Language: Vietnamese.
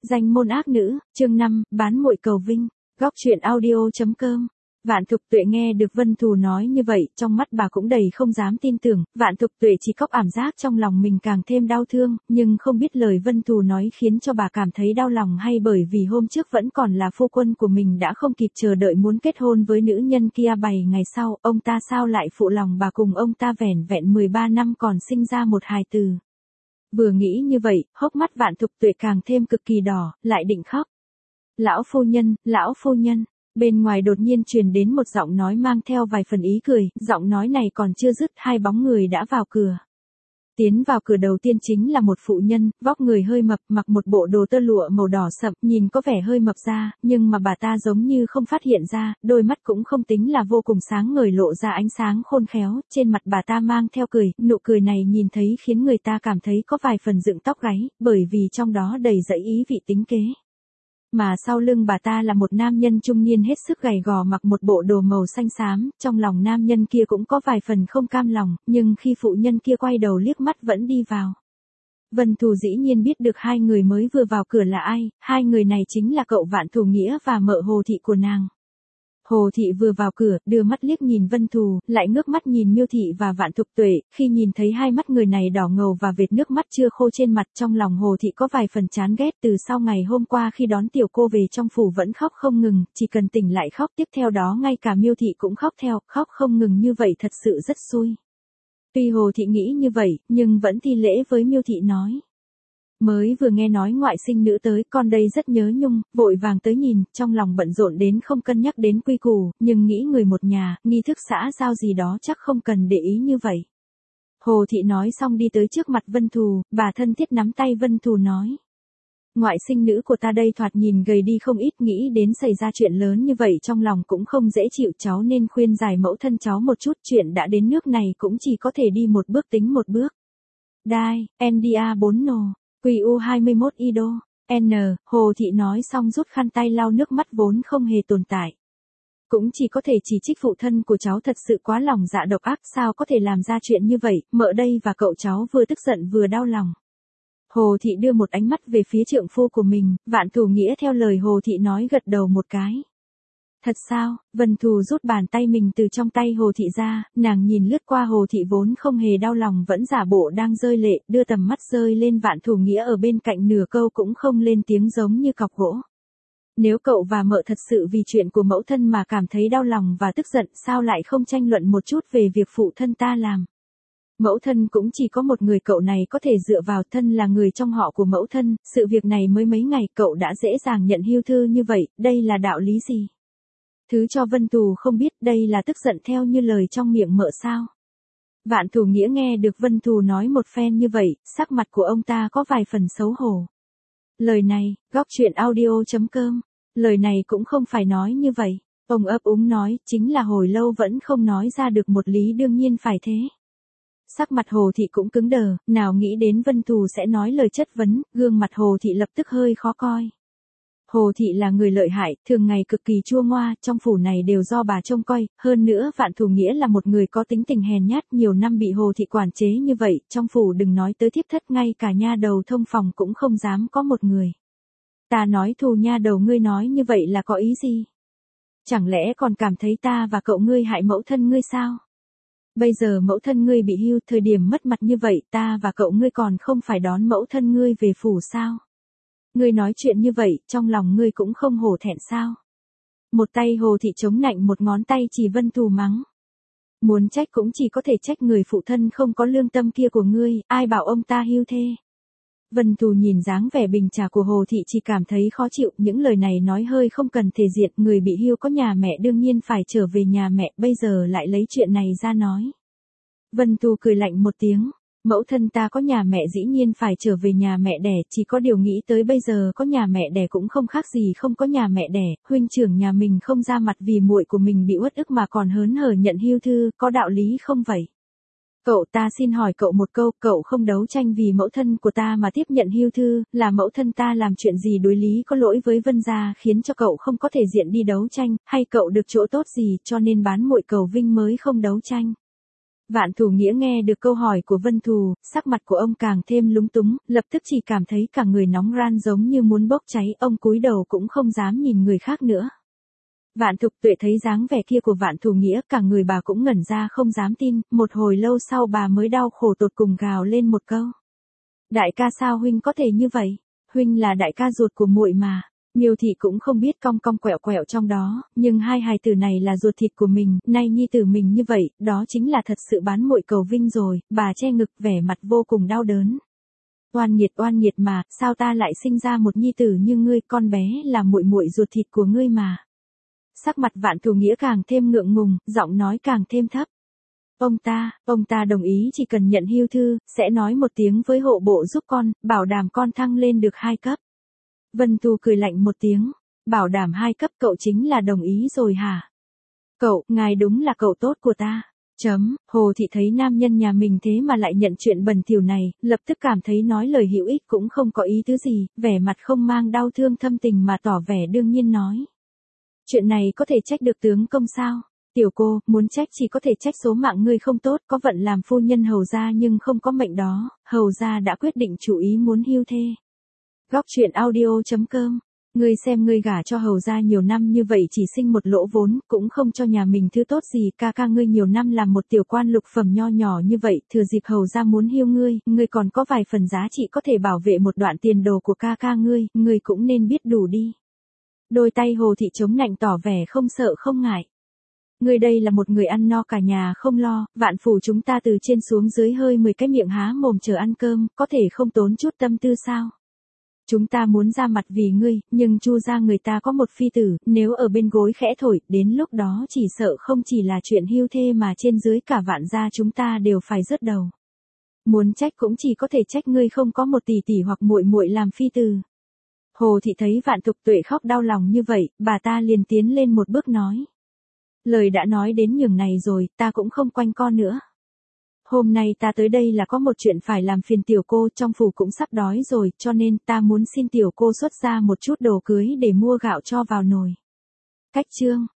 Danh môn ác nữ, chương 5, bán muội cầu vinh. Góc truyện audio.com. Vạn Thục Tuệ nghe được Vân Thù nói như vậy, trong mắt bà cũng đầy không dám tin tưởng, Vạn Thục Tuệ chỉ có cảm giác trong lòng mình càng thêm đau thương, nhưng không biết lời Vân Thù nói khiến cho bà cảm thấy đau lòng hay bởi vì hôm trước vẫn còn là phu quân của mình đã không kịp chờ đợi muốn kết hôn với nữ nhân kia 7 ngày sau, ông ta sao lại phụ lòng bà cùng ông ta vẻn vẹn 13 năm còn sinh ra một hài tử. Vừa nghĩ như vậy, hốc mắt Vạn Thục Tuệ càng thêm cực kỳ đỏ, lại định khóc. Lão phu nhân, bên ngoài đột nhiên truyền đến một giọng nói mang theo vài phần ý cười, giọng nói này còn chưa dứt, hai bóng người đã vào cửa. Tiến vào cửa đầu tiên chính là một phụ nhân, vóc người hơi mập, mặc một bộ đồ tơ lụa màu đỏ sậm, nhìn có vẻ hơi mập ra, nhưng mà bà ta giống như không phát hiện ra, đôi mắt cũng không tính là vô cùng sáng ngời lộ ra ánh sáng khôn khéo, trên mặt bà ta mang theo cười, nụ cười này nhìn thấy khiến người ta cảm thấy có vài phần dựng tóc gáy, bởi vì trong đó đầy dẫy ý vị tính kế. Mà sau lưng bà ta là một nam nhân trung niên hết sức gầy gò mặc một bộ đồ màu xanh xám, trong lòng nam nhân kia cũng có vài phần không cam lòng, nhưng khi phụ nhân kia quay đầu liếc mắt vẫn đi vào. Vân Thù dĩ nhiên biết được hai người mới vừa vào cửa là ai, hai người này chính là cậu Vạn Thù Nghĩa và mợ Hồ Thị của nàng. Hồ Thị vừa vào cửa, đưa mắt liếc nhìn Vân Thù, lại ngước mắt nhìn Miêu Thị và Vạn Thục Tuệ, khi nhìn thấy hai mắt người này đỏ ngầu và vệt nước mắt chưa khô trên mặt, trong lòng Hồ Thị có vài phần chán ghét. Từ sau ngày hôm qua khi đón tiểu cô về trong phủ vẫn khóc không ngừng, chỉ cần tỉnh lại khóc, tiếp theo đó ngay cả Miêu Thị cũng khóc theo, khóc không ngừng như vậy thật sự rất xui. Tuy Hồ Thị nghĩ như vậy, nhưng vẫn thi lễ với Miêu Thị nói. Mới vừa nghe nói ngoại sinh nữ tới, con đây rất nhớ nhung, vội vàng tới nhìn, trong lòng bận rộn đến không cân nhắc đến quy củ, nhưng nghĩ người một nhà, nghi thức xã giao gì đó chắc không cần để ý như vậy. Hồ Thị nói xong đi tới trước mặt Vân Thù, bà thân thiết nắm tay Vân Thù nói. Ngoại sinh nữ của ta đây thoạt nhìn gầy đi không ít, nghĩ đến xảy ra chuyện lớn như vậy trong lòng cũng không dễ chịu, cháu nên khuyên giải mẫu thân cháu một chút, chuyện đã đến nước này cũng chỉ có thể đi một bước tính một bước. Đai, NDA 4 nồ. QU21 IDO, N, Hồ Thị nói xong rút khăn tay lau nước mắt vốn không hề tồn tại. Cũng chỉ có thể chỉ trích phụ thân của cháu thật sự quá lòng dạ độc ác, sao có thể làm ra chuyện như vậy, mợ đây và cậu cháu vừa tức giận vừa đau lòng. Hồ Thị đưa một ánh mắt về phía trượng phu của mình, Vạn Thù Nghĩa theo lời Hồ Thị nói gật đầu một cái. Thật sao? Vân Thù rút bàn tay mình từ trong tay Hồ Thị ra, nàng nhìn lướt qua Hồ Thị vốn không hề đau lòng vẫn giả bộ đang rơi lệ, đưa tầm mắt rơi lên Vạn Thù Nghĩa ở bên cạnh nửa câu cũng không lên tiếng giống như cọc gỗ. Nếu cậu và mợ thật sự vì chuyện của mẫu thân mà cảm thấy đau lòng và tức giận, sao lại không tranh luận một chút về việc phụ thân ta làm? Mẫu thân cũng chỉ có một người, cậu này có thể dựa vào, thân là người trong họ của mẫu thân, sự việc này mới mấy ngày cậu đã dễ dàng nhận hưu thư như vậy, đây là đạo lý gì? Thứ cho Vân Thù không biết đây là tức giận theo như lời trong miệng mợ sao. Vạn Thù Nghĩa nghe được Vân Thù nói một phen như vậy, sắc mặt của ông ta có vài phần xấu hổ. Lời này, góc truyện audio.com, lời này cũng không phải nói như vậy. Ông ấp úng nói, chính là hồi lâu vẫn không nói ra được một lý, đương nhiên phải thế. Sắc mặt Hồ Thị cũng cứng đờ, nào nghĩ đến Vân Thù sẽ nói lời chất vấn, gương mặt Hồ Thị lập tức hơi khó coi. Hồ Thị là người lợi hại, thường ngày cực kỳ chua ngoa, trong phủ này đều do bà trông coi, hơn nữa Vạn Thù Nghĩa là một người có tính tình hèn nhát, nhiều năm bị Hồ Thị quản chế như vậy, trong phủ đừng nói tới thiếp thất, ngay cả nha đầu thông phòng cũng không dám có một người. Ta nói Thù nha đầu, ngươi nói như vậy là có ý gì? Chẳng lẽ còn cảm thấy ta và cậu ngươi hại mẫu thân ngươi sao? Bây giờ mẫu thân ngươi bị hưu, thời điểm mất mặt như vậy, ta và cậu ngươi còn không phải đón mẫu thân ngươi về phủ sao? Ngươi nói chuyện như vậy, trong lòng ngươi cũng không hổ thẹn sao? Một tay Hồ Thị chống nạnh, một ngón tay chỉ Vân Thù mắng. Muốn trách cũng chỉ có thể trách người phụ thân không có lương tâm kia của ngươi, ai bảo ông ta hưu thê. Vân Thù nhìn dáng vẻ bình trà của Hồ Thị chỉ cảm thấy khó chịu, những lời này nói hơi không cần thể diện, người bị hưu có nhà mẹ đương nhiên phải trở về nhà mẹ, bây giờ lại lấy chuyện này ra nói. Vân Thù cười lạnh một tiếng. Mẫu thân ta có nhà mẹ dĩ nhiên phải trở về nhà mẹ đẻ, chỉ có điều nghĩ tới bây giờ có nhà mẹ đẻ cũng không khác gì không có nhà mẹ đẻ, huynh trưởng nhà mình không ra mặt vì muội của mình bị uất ức mà còn hớn hở nhận hưu thư, có đạo lý không vậy? Cậu, ta xin hỏi cậu một câu, cậu không đấu tranh vì mẫu thân của ta mà tiếp nhận hưu thư, là mẫu thân ta làm chuyện gì đối lý có lỗi với Vân gia khiến cho cậu không có thể diện đi đấu tranh, hay cậu được chỗ tốt gì cho nên bán muội cầu vinh mới không đấu tranh? Vạn Thủ Nghĩa nghe được câu hỏi của Vân Thù, sắc mặt của ông càng thêm lúng túng, lập tức chỉ cảm thấy cả người nóng ran giống như muốn bốc cháy, ông cúi đầu cũng không dám nhìn người khác nữa. Vạn Thục Tuệ thấy dáng vẻ kia của Vạn Thủ Nghĩa, cả người bà cũng ngẩn ra không dám tin, một hồi lâu sau bà mới đau khổ tột cùng gào lên một câu. Đại ca sao huynh có thể như vậy? Huynh là đại ca ruột của muội mà. Miêu Thị cũng không biết cong cong quẹo quẹo trong đó, nhưng hai hài tử này là ruột thịt của mình, nay nhi tử mình như vậy, đó chính là thật sự bán muội cầu vinh rồi, bà che ngực vẻ mặt vô cùng đau đớn. Oan nghiệt mà, sao ta lại sinh ra một nhi tử như ngươi, con bé là muội muội ruột thịt của ngươi mà. Sắc mặt Vạn Thủ Nghĩa càng thêm ngượng ngùng, giọng nói càng thêm thấp. Ông ta đồng ý chỉ cần nhận hưu thư, sẽ nói một tiếng với hộ bộ giúp con, bảo đảm con thăng lên được 2 cấp. Vân Thù cười lạnh một tiếng, bảo đảm 2 cấp cậu chính là đồng ý rồi hả? Cậu, ngài đúng là cậu tốt của ta. Hồ Thị thấy nam nhân nhà mình thế mà lại nhận chuyện bẩn thỉu này, lập tức cảm thấy nói lời hữu ích cũng không có ý tứ gì, vẻ mặt không mang đau thương thâm tình mà tỏ vẻ đương nhiên nói. Chuyện này có thể trách được tướng công sao? Tiểu cô, muốn trách chỉ có thể trách số mạng ngươi không tốt, có vận làm phu nhân hầu gia nhưng không có mệnh đó, hầu gia đã quyết định chủ ý muốn hưu thê. Góc truyện audio.com. Ngươi xem ngươi gả cho hầu gia nhiều năm như vậy chỉ sinh một lỗ vốn, cũng không cho nhà mình thứ tốt gì, ca ca ngươi nhiều năm làm một tiểu quan lục phẩm nho nhỏ như vậy, thừa dịp hầu gia muốn hưu ngươi còn có vài phần giá trị có thể bảo vệ một đoạn tiền đồ của ca ca ngươi cũng nên biết đủ đi. Đôi tay Hồ Thị chống nạnh tỏ vẻ không sợ không ngại. Ngươi đây là một người ăn no cả nhà không lo, Vạn phủ chúng ta từ trên xuống dưới hơi 10 cái miệng há mồm chờ ăn cơm, có thể không tốn chút tâm tư sao? Chúng ta muốn ra mặt vì ngươi, nhưng Chu gia người ta có một phi tử, nếu ở bên gối khẽ thổi, đến lúc đó chỉ sợ không chỉ là chuyện hưu thê mà trên dưới cả Vạn gia chúng ta đều phải rớt đầu. Muốn trách cũng chỉ có thể trách ngươi không có một tỷ tỷ hoặc muội muội làm phi tử. Hồ Thị thấy Vạn Thục Tuệ khóc đau lòng như vậy, bà ta liền tiến lên một bước nói. Lời đã nói đến nhường này rồi, ta cũng không quanh co nữa. Hôm nay ta tới đây là có một chuyện phải làm phiền tiểu cô, trong phủ cũng sắp đói rồi, cho nên ta muốn xin tiểu cô xuất ra một chút đồ cưới để mua gạo cho vào nồi. Cách chương.